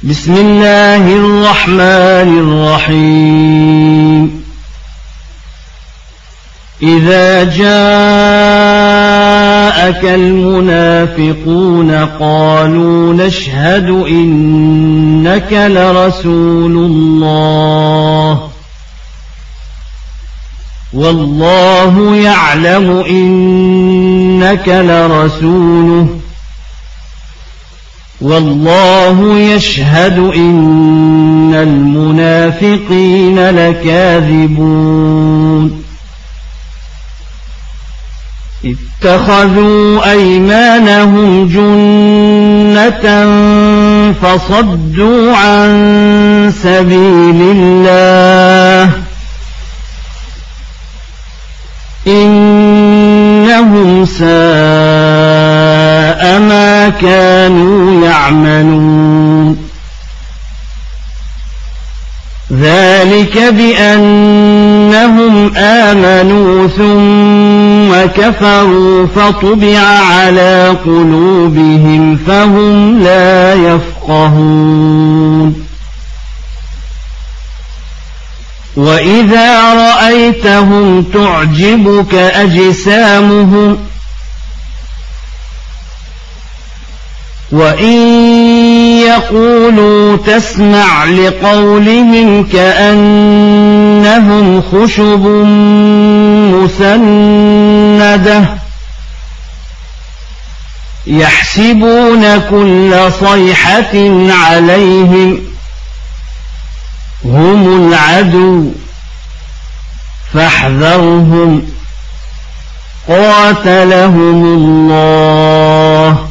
بسم الله الرحمن الرحيم إذا جاءك المنافقون قالوا نشهد إنك لرسول الله والله يعلم إنك لرسوله والله يشهد إن المنافقين لكاذبون اتخذوا أيمانهم جنة فصدوا عن سبيل الله إنهم ساء ما كانوا يعملون ذلك بأنهم آمنوا ثم كفروا فطبع على قلوبهم فهم لا يفقهون وإذا رأيتهم تعجبك أجسامهم وإن يقولوا تسمع لقولهم كأنهم خشب مسندة يحسبون كل صيحة عليهم هم العدو فاحذرهم قاتلهم الله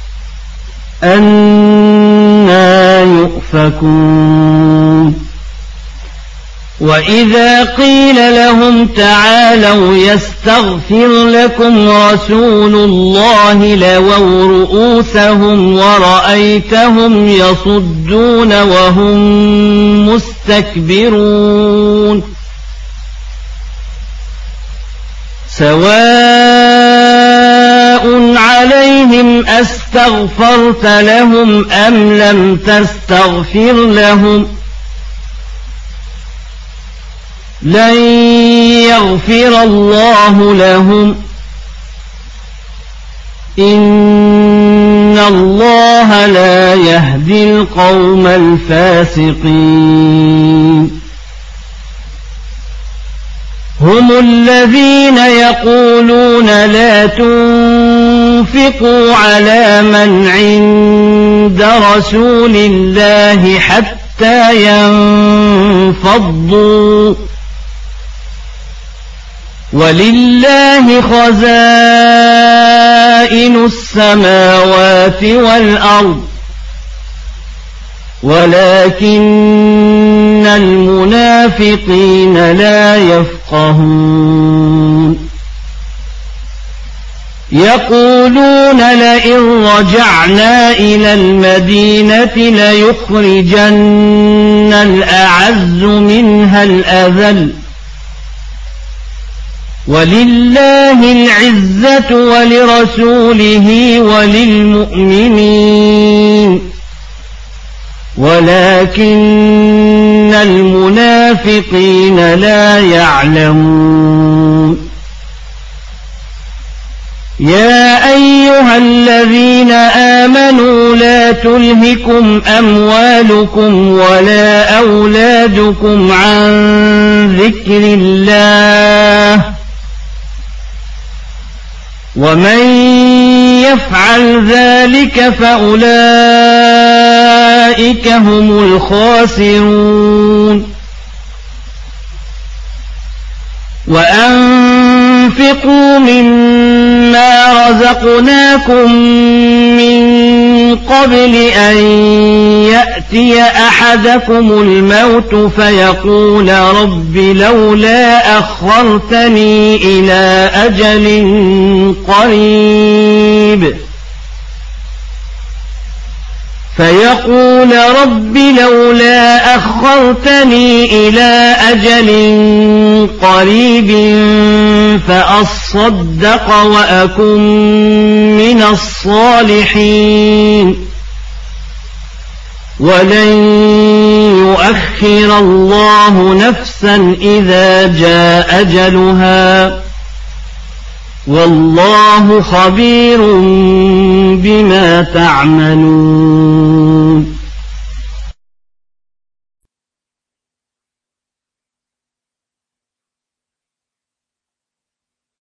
أنى يؤفكون وإذا قيل لهم تعالوا يستغفر لكم رسول الله لووا رؤوسهم ورأيتهم يصدون وهم مستكبرون سواء عليهم أستغفرت لهم أم لم تستغفر لهم لن يغفر الله لهم إن الله لا يهدي القوم الفاسقين هم الذين يقولون لا تنفقوا على من عند رسول الله حتى ينفضوا ولله خزائن السماوات والأرض ولكن المنافقين لا يفقهون يقولون لئن رجعنا إلى المدينة ليخرجن الأعز منها الأذل ولله العزة ولرسوله وللمؤمنين ولكن المنافقين لا يعلمون يا أيها الذين آمنوا لا تلهكم أموالكم ولا أولادكم عن ذكر الله ومن يفعل ذلك فأولئك هم الخاسرون وأنفقوا مما رزقناكم من قبل أن يأتي أحدكم الموت فيقول رب لولا أخرتني إلى أجل قريب فأصدق وأكن من الصالحين ولن يؤخر الله نفسا إذا جاء أجلها والله خبير بما تعملون